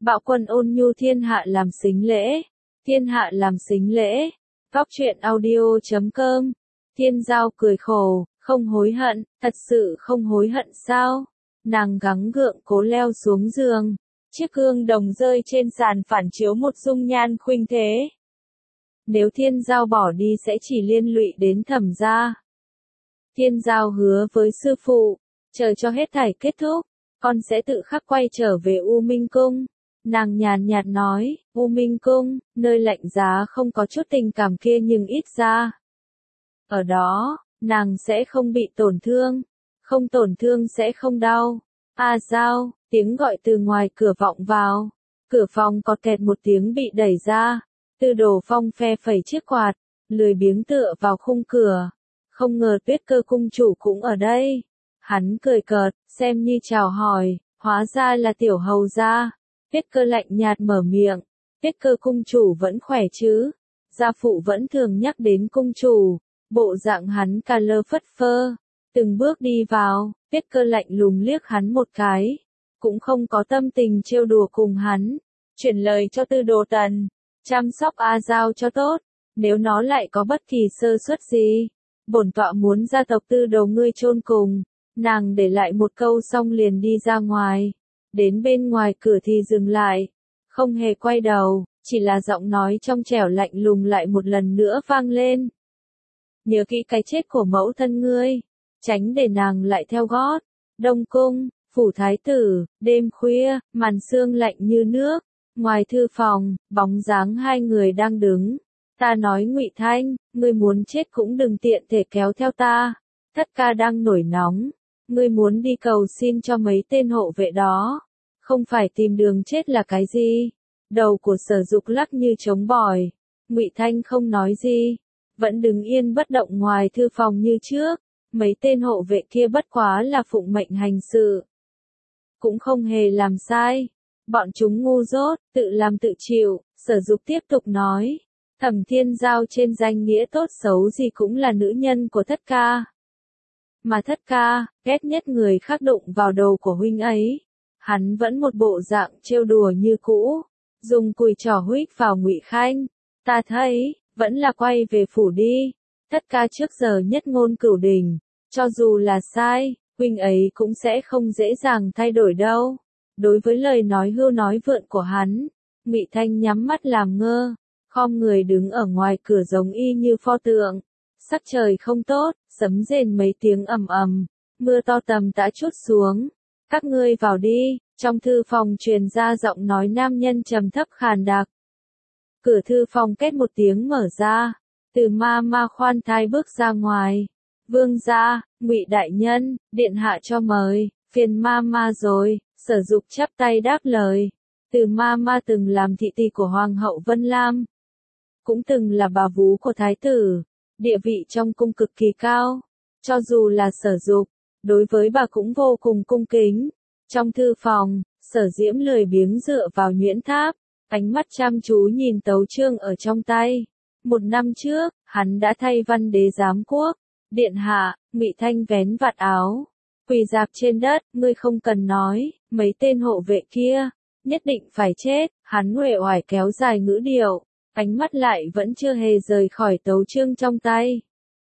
Bạo quân ôn nhu thiên hạ làm sính lễ. Thiên hạ làm sính lễ. Góc truyện audio.com. Thiên Giao cười khổ, không hối hận, thật sự không hối hận sao? Nàng gắng gượng cố leo xuống giường. Chiếc gương đồng rơi trên sàn phản chiếu một dung nhan khuynh thế. Nếu Thiên Giao bỏ đi sẽ chỉ liên lụy đến Thẩm gia. Thiên Giao hứa với sư phụ, chờ cho hết thảy kết thúc, con sẽ tự khắc quay trở về U Minh Cung. Nàng nhàn nhạt nói, U Minh Cung, nơi lạnh giá không có chút tình cảm kia nhưng ít ra. Ở đó, nàng sẽ không bị tổn thương, không tổn thương sẽ không đau. A Giao, tiếng gọi từ ngoài cửa vọng vào, cửa phòng có kẹt một tiếng bị đẩy ra, Tư Đồ Phong phe phẩy chiếc quạt, lười biếng tựa vào khung cửa. Không ngờ Tuyết Cơ cung chủ cũng ở đây. Hắn cười cợt, xem như chào hỏi, hóa ra là tiểu hầu gia. Tuyết Cơ lạnh nhạt mở miệng, Tuyết Cơ cung chủ vẫn khỏe chứ? Gia phụ vẫn thường nhắc đến cung chủ, bộ dạng hắn cà lơ phất phơ. Từng bước đi vào, Tuyết Cơ lạnh lùng liếc hắn một cái, cũng không có tâm tình trêu đùa cùng hắn. Chuyển lời cho Tư Đồ Tần, chăm sóc A Giao cho tốt, nếu nó lại có bất kỳ sơ suất gì, bổn tọa muốn gia tộc Tư Đồ ngươi chôn cùng. Nàng để lại một câu xong liền đi ra ngoài, đến bên ngoài cửa thì dừng lại, không hề quay đầu, chỉ là giọng nói trong trẻo lạnh lùng lại một lần nữa vang lên. Nhớ kỹ cái chết của mẫu thân ngươi, tránh để nàng lại theo gót. Đông Cung, phủ thái tử, đêm khuya, màn sương lạnh như nước, ngoài thư phòng, bóng dáng hai người đang đứng. Ta nói Ngụy Thanh, ngươi muốn chết cũng đừng tiện thể kéo theo ta. Thất ca đang nổi nóng, ngươi muốn đi cầu xin cho mấy tên hộ vệ đó, không phải tìm đường chết là cái gì? Đầu của Sở Dục lắc như trống bỏi. Ngụy Thanh không nói gì, vẫn đứng yên bất động ngoài thư phòng như trước. Mấy tên hộ vệ kia bất quá là phụng mệnh hành sự, cũng không hề làm sai. Bọn chúng ngu dốt, tự làm tự chịu. Sở Dục tiếp tục nói, Thẩm Thiên Giao trên danh nghĩa tốt xấu gì cũng là nữ nhân của Thất ca. Mà Thất ca, ghét nhất người khác đụng vào đầu của huynh ấy. Hắn vẫn một bộ dạng trêu đùa như cũ, dùng cùi trỏ huých vào Ngụy Khanh. Ta thấy, vẫn là quay về phủ đi. Thất ca trước giờ nhất ngôn cửu đình, cho dù là sai, huynh ấy cũng sẽ không dễ dàng thay đổi đâu. Đối với lời nói hưu nói vượn của hắn, Ngụy Thanh nhắm mắt làm ngơ, khom người đứng ở ngoài cửa giống y như pho tượng. Sắc trời không tốt, sấm rền mấy tiếng ầm ầm, mưa to tầm tã trút xuống. Các ngươi vào đi. Trong thư phòng truyền ra giọng nói nam nhân trầm thấp khàn đặc. Cửa thư phòng két một tiếng mở ra, Từ Ma Ma khoan thai bước ra ngoài. Vương gia, Ngụy đại nhân, điện hạ cho mời. Phiền Ma Ma rồi. Sở Dục chắp tay đáp lời. Từ Ma Ma từng làm thị tỳ của Hoàng hậu Vân Lam, cũng từng là bà vú của thái tử, địa vị trong cung cực kỳ cao. Cho dù là Sở Dục, đối với bà cũng vô cùng cung kính. Trong thư phòng, Sở Diễm lười biếng dựa vào nhuyễn tháp, ánh mắt chăm chú nhìn tấu chương ở trong tay. Một năm trước, hắn đã thay văn đế giám quốc. Điện hạ, Ngụy Thanh vén vạt áo, quỳ rạp trên đất. Ngươi không cần nói, mấy tên hộ vệ kia nhất định phải chết. Hắn uể oải kéo dài ngữ điệu, ánh mắt lại vẫn chưa hề rời khỏi tấu chương trong tay.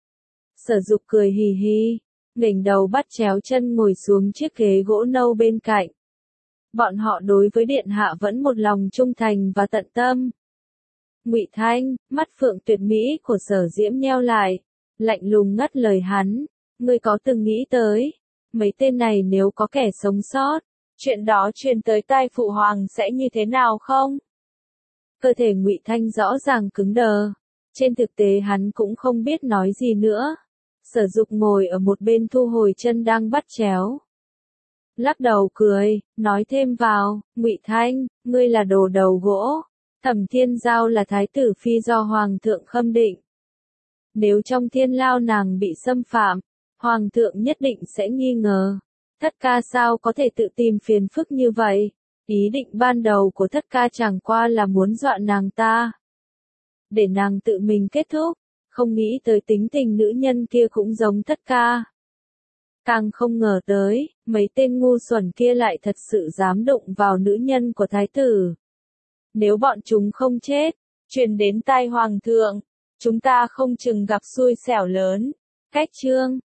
Sở Dục cười hì hì, nghềnh đầu bắt chéo chân ngồi xuống chiếc ghế gỗ nâu bên cạnh. Bọn họ đối với điện hạ vẫn một lòng trung thành và tận tâm. Ngụy Thanh, mắt phượng tuyệt mỹ của Sở Diễm nheo lại, lạnh lùng ngắt lời hắn, ngươi có từng nghĩ tới, mấy tên này nếu có kẻ sống sót, chuyện đó truyền tới tai phụ hoàng sẽ như thế nào không? Cơ thể Ngụy Thanh rõ ràng cứng đờ, trên thực tế hắn cũng không biết nói gì nữa. Sở Dục ngồi ở một bên thu hồi chân đang bắt chéo, lắc đầu cười, nói thêm vào, Ngụy Thanh, ngươi là đồ đầu gỗ. Thẩm Thiên Giao là thái tử phi do Hoàng thượng khâm định. Nếu trong thiên lao nàng bị xâm phạm, Hoàng thượng nhất định sẽ nghi ngờ. Thất ca sao có thể tự tìm phiền phức như vậy? Ý định ban đầu của Thất ca chẳng qua là muốn dọa nàng ta, để nàng tự mình kết thúc. Không nghĩ tới tính tình nữ nhân kia cũng giống Thất ca. Càng không ngờ tới, mấy tên ngu xuẩn kia lại thật sự dám đụng vào nữ nhân của thái tử. Nếu bọn chúng không chết, truyền đến tai hoàng thượng, chúng ta không chừng gặp xui xẻo lớn. Cách chương